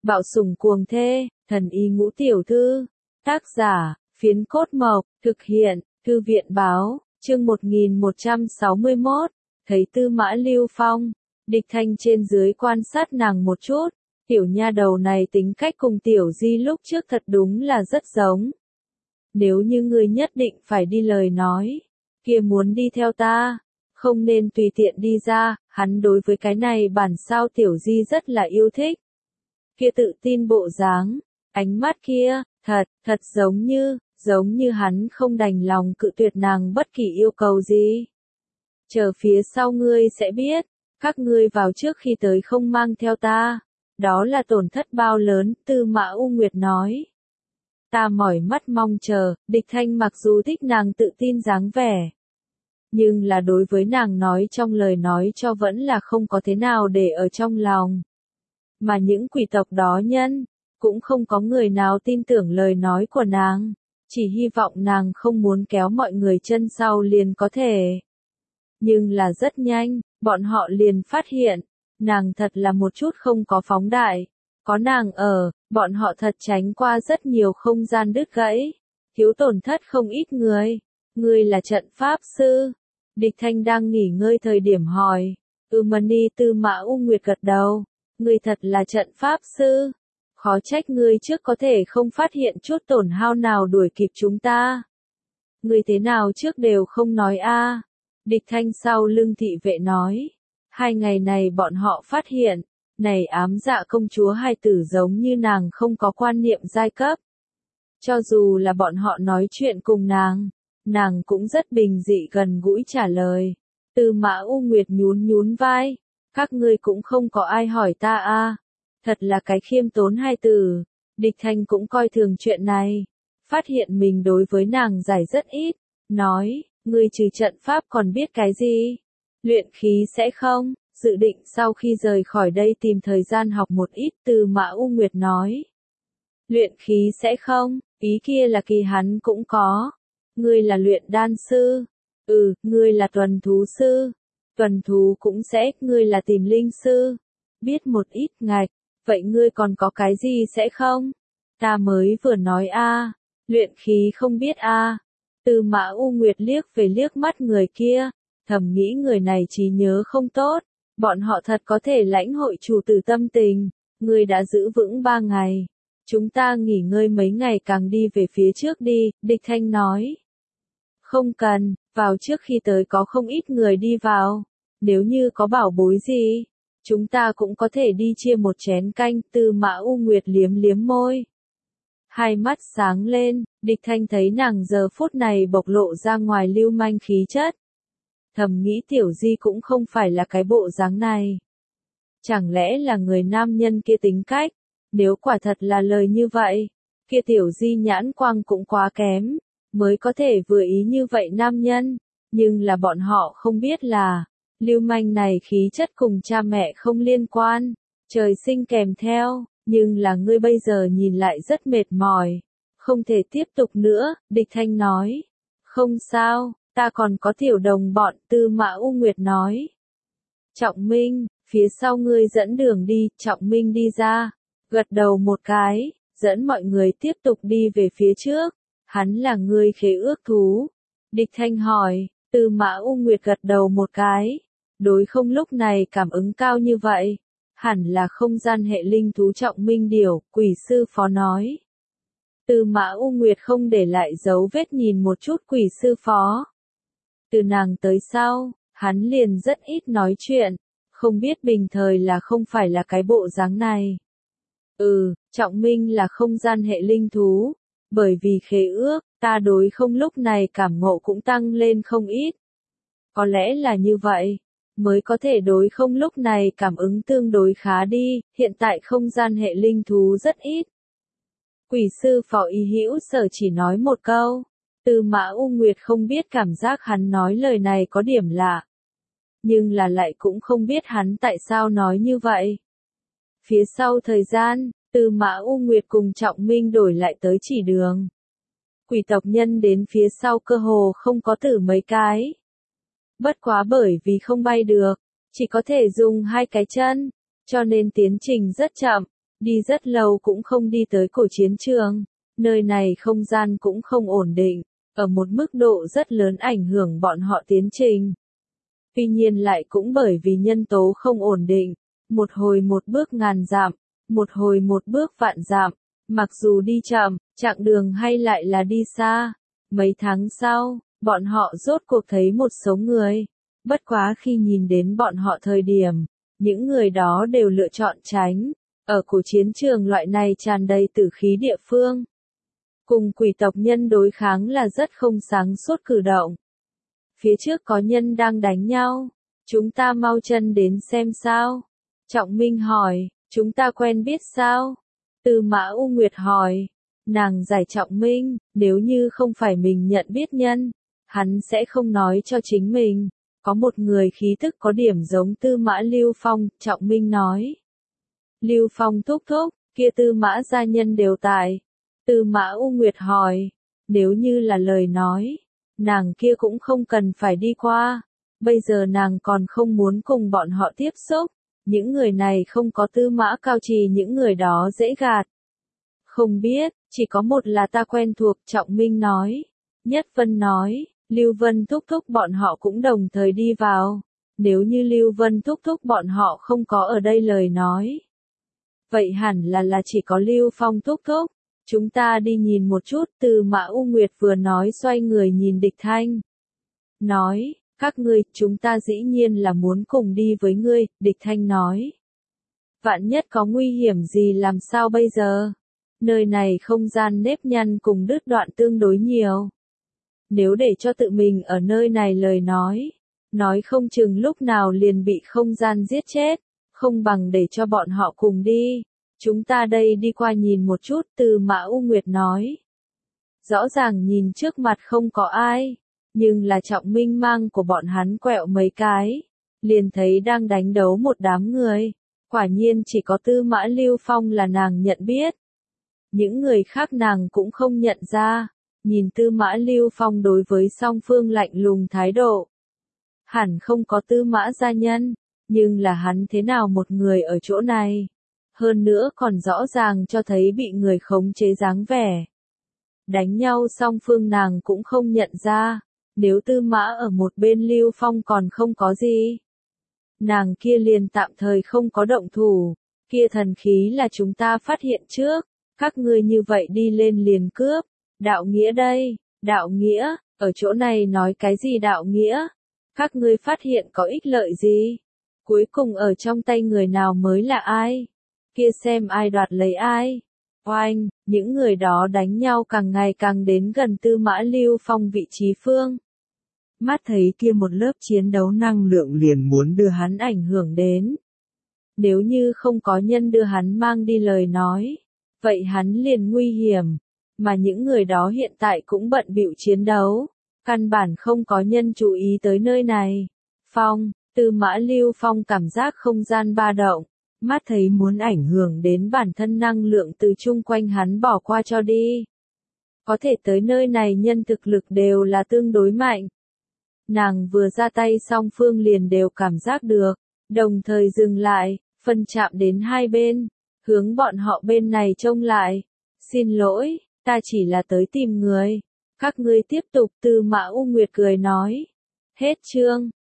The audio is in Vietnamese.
Bạo sủng cuồng thê, thần y ngũ tiểu thư. Tác giả, Phiến Cốt Mộc, thực hiện, Thư viện báo, chương 1161, thấy Tư Mã Lưu Phong, Địch Thanh trên dưới quan sát nàng một chút, tiểu nha đầu này tính cách cùng tiểu di lúc trước thật đúng là rất giống. Nếu như ngươi nhất định phải đi lời nói, kia muốn đi theo ta, không nên tùy tiện đi ra, hắn đối với cái này bản sao tiểu di rất là yêu thích. Kia tự tin bộ dáng, ánh mắt kia, thật giống như hắn không đành lòng cự tuyệt nàng bất kỳ yêu cầu gì. Chờ phía sau ngươi sẽ biết, các ngươi vào trước khi tới không mang theo ta, đó là tổn thất bao lớn, Tư Mã U Nguyệt nói. Ta mỏi mắt mong chờ, Địch Thanh mặc dù thích nàng tự tin dáng vẻ, nhưng là đối với nàng nói trong lời nói cho vẫn là không có thế nào để ở trong lòng. Mà những quỷ tộc đó nhân, cũng không có người nào tin tưởng lời nói của nàng, chỉ hy vọng nàng không muốn kéo mọi người chân sau liền có thể. Nhưng là rất nhanh, bọn họ liền phát hiện, nàng thật là một chút không có phóng đại. Có nàng ở, bọn họ thật tránh qua rất nhiều không gian đứt gãy, thiếu tổn thất không ít người. Ngươi là trận pháp sư. Địch Thanh đang nghỉ ngơi thời điểm hỏi. Mani Tư Mã U Nguyệt gật đầu. Ngươi thật là trận pháp sư. Khó trách ngươi trước có thể không phát hiện chút tổn hao nào đuổi kịp chúng ta. Ngươi thế nào trước đều không nói a? Địch Thanh sau lưng thị vệ nói. 2 ngày này bọn họ phát hiện, này ám dạ công chúa hai tử giống như nàng không có quan niệm giai cấp. Cho dù là bọn họ nói chuyện cùng nàng cũng rất bình dị gần gũi trả lời. Tư Mã U Nguyệt nhún vai, các ngươi cũng không có ai hỏi ta a. Thật là cái khiêm tốn hai tử. Địch Thanh cũng coi thường chuyện này, phát hiện mình đối với nàng giải rất ít, nói, ngươi trừ trận pháp còn biết cái gì? Luyện khí sẽ không? Dự định sau khi rời khỏi đây tìm thời gian học một ít. Tư Mã U Nguyệt nói. Luyện khí sẽ không? Ý kia là kỳ hắn cũng có. Ngươi là luyện đan sư. Ngươi là tuần thú sư. Tuần thú cũng sẽ, ngươi là tìm linh sư. Biết một ít ngạch, vậy ngươi còn có cái gì sẽ không? Ta mới vừa nói a, luyện khí không biết a. Tư Mã U Nguyệt liếc về liếc mắt người kia, thầm nghĩ người này trí nhớ không tốt. Bọn họ thật có thể lãnh hội chủ tử tâm tình. Ngươi đã giữ vững 3 ngày. Chúng ta nghỉ ngơi mấy ngày càng đi về phía trước đi, Địch Thanh nói. Không cần, vào trước khi tới có không ít người đi vào. Nếu như có bảo bối gì, chúng ta cũng có thể đi chia một chén canh. Tư Mã U Nguyệt liếm môi. Hai mắt sáng lên, Địch Thanh thấy nàng giờ phút này bộc lộ ra ngoài lưu manh khí chất. Thầm nghĩ tiểu di cũng không phải là cái bộ dáng này. Chẳng lẽ là người nam nhân kia tính cách? Nếu quả thật là lời như vậy, kia tiểu di nhãn quang cũng quá kém, mới có thể vừa ý như vậy nam nhân. Nhưng là bọn họ không biết là, lưu manh này khí chất cùng cha mẹ không liên quan, trời sinh kèm theo, nhưng là ngươi bây giờ nhìn lại rất mệt mỏi, không thể tiếp tục nữa, Địch Thanh nói. Không sao. Ta còn có tiểu đồng bọn, Tư Mã U Nguyệt nói. Trọng Minh, phía sau ngươi dẫn đường đi, Trọng Minh đi ra, gật đầu một cái, dẫn mọi người tiếp tục đi về phía trước. Hắn là ngươi khế ước thú. Địch Thanh hỏi, Tư Mã U Nguyệt gật đầu một cái. Đối không lúc này cảm ứng cao như vậy, hẳn là không gian hệ linh thú Trọng Minh điều, quỷ sư phó nói. Tư Mã U Nguyệt không để lại dấu vết nhìn một chút quỷ sư phó. Từ nàng tới sau, hắn liền rất ít nói chuyện, không biết bình thời là không phải là cái bộ dáng này. Trọng Minh là không gian hệ linh thú, bởi vì khế ước, ta đối không lúc này cảm ngộ cũng tăng lên không ít. Có lẽ là như vậy, mới có thể đối không lúc này cảm ứng tương đối khá đi, hiện tại không gian hệ linh thú rất ít. Quỷ sư phó Y Hữu Sở chỉ nói một câu. Tư Mã U Nguyệt không biết cảm giác hắn nói lời này có điểm lạ. Nhưng là lại cũng không biết hắn tại sao nói như vậy. Phía sau thời gian, Tư Mã U Nguyệt cùng Trọng Minh đổi lại tới chỉ đường. Quỷ tộc nhân đến phía sau cơ hồ không có tử mấy cái. Bất quá bởi vì không bay được, chỉ có thể dùng 2 cái chân, cho nên tiến trình rất chậm. Đi rất lâu cũng không đi tới cổ chiến trường. Nơi này không gian cũng không ổn định, ở một mức độ rất lớn ảnh hưởng bọn họ tiến trình. Tuy nhiên lại cũng bởi vì nhân tố không ổn định, một hồi một bước ngàn dặm, một hồi một bước vạn dặm, mặc dù đi chậm, chặng đường hay lại là đi xa. Mấy tháng sau, bọn họ rốt cuộc thấy một số người. Bất quá khi nhìn đến bọn họ thời điểm, những người đó đều lựa chọn tránh. Ở cổ chiến trường loại này tràn đầy tử khí địa phương. Cùng quỷ tộc nhân đối kháng là rất không sáng suốt cử động. Phía trước có nhân đang đánh nhau. Chúng ta mau chân đến xem sao. Trọng Minh hỏi, chúng ta quen biết sao? Tư Mã U Nguyệt hỏi. Nàng giải Trọng Minh, nếu như không phải mình nhận biết nhân, hắn sẽ không nói cho chính mình. Có một người khí tức có điểm giống Tư Mã Lưu Phong, Trọng Minh nói. Lưu Phong thúc thúc, kia Tư Mã gia nhân đều tại. Tư Mã U Nguyệt hỏi, nếu như là lời nói, nàng kia cũng không cần phải đi qua. Bây giờ nàng còn không muốn cùng bọn họ tiếp xúc. Những người này không có Tư Mã Cao Trì, những người đó dễ gạt. Không biết, chỉ có một là ta quen thuộc, Trọng Minh nói. Nhất Vân nói, Lưu Vân thúc thúc bọn họ cũng đồng thời đi vào. Nếu như Lưu Vân thúc thúc bọn họ không có ở đây lời nói. Vậy hẳn là chỉ có Lưu Phong thúc thúc. Chúng ta đi nhìn một chút. Tư Mã U Nguyệt vừa nói xoay người nhìn Địch Thanh. Nói, các ngươi, chúng ta dĩ nhiên là muốn cùng đi với ngươi, Địch Thanh nói. Vạn nhất có nguy hiểm gì làm sao bây giờ? Nơi này không gian nếp nhăn cùng đứt đoạn tương đối nhiều. Nếu để cho tự mình ở nơi này lời nói không chừng lúc nào liền bị không gian giết chết, không bằng để cho bọn họ cùng đi. Chúng ta đây đi qua nhìn một chút, Tư Mã U Nguyệt nói. Rõ ràng nhìn trước mặt không có ai, nhưng là Trọng Minh mang của bọn hắn quẹo mấy cái, liền thấy đang đánh đấu một đám người. Quả nhiên chỉ có Tư Mã Lưu Phong là nàng nhận biết. Những người khác nàng cũng không nhận ra. Nhìn Tư Mã Lưu Phong đối với song phương lạnh lùng thái độ. Hẳn không có Tư Mã gia nhân, nhưng là hắn thế nào một người ở chỗ này. Hơn nữa còn rõ ràng cho thấy bị người khống chế dáng vẻ. Đánh nhau song phương nàng cũng không nhận ra. Nếu Tư Mã ở một bên Lưu Phong còn không có gì, nàng kia liền tạm thời không có động thủ. Kia thần khí là chúng ta phát hiện trước. Các ngươi như vậy đi lên liền cướp. Đạo nghĩa đây, đạo nghĩa, ở chỗ này nói cái gì đạo nghĩa? Các ngươi phát hiện có ích lợi gì? Cuối cùng ở trong tay người nào mới là ai? Kia xem ai đoạt lấy ai? Oanh, những người đó đánh nhau càng ngày càng đến gần Tư Mã Lưu Phong vị trí phương. Mắt thấy kia một lớp chiến đấu năng lượng liền muốn đưa hắn ảnh hưởng đến. Nếu như không có nhân đưa hắn mang đi lời nói, vậy hắn liền nguy hiểm. Mà những người đó hiện tại cũng bận bịu chiến đấu, căn bản không có nhân chú ý tới nơi này. Tư Mã Lưu Phong cảm giác không gian ba động, mắt thấy muốn ảnh hưởng đến bản thân năng lượng từ chung quanh hắn bỏ qua cho đi. Có thể tới nơi này nhân thực lực đều là tương đối mạnh. Nàng vừa ra tay song phương liền đều cảm giác được, đồng thời dừng lại, phân chạm đến hai bên, hướng bọn họ bên này trông lại. Xin lỗi, ta chỉ là tới tìm người. Các ngươi tiếp tục, Tư Mã U Nguyệt cười nói. Hết chương.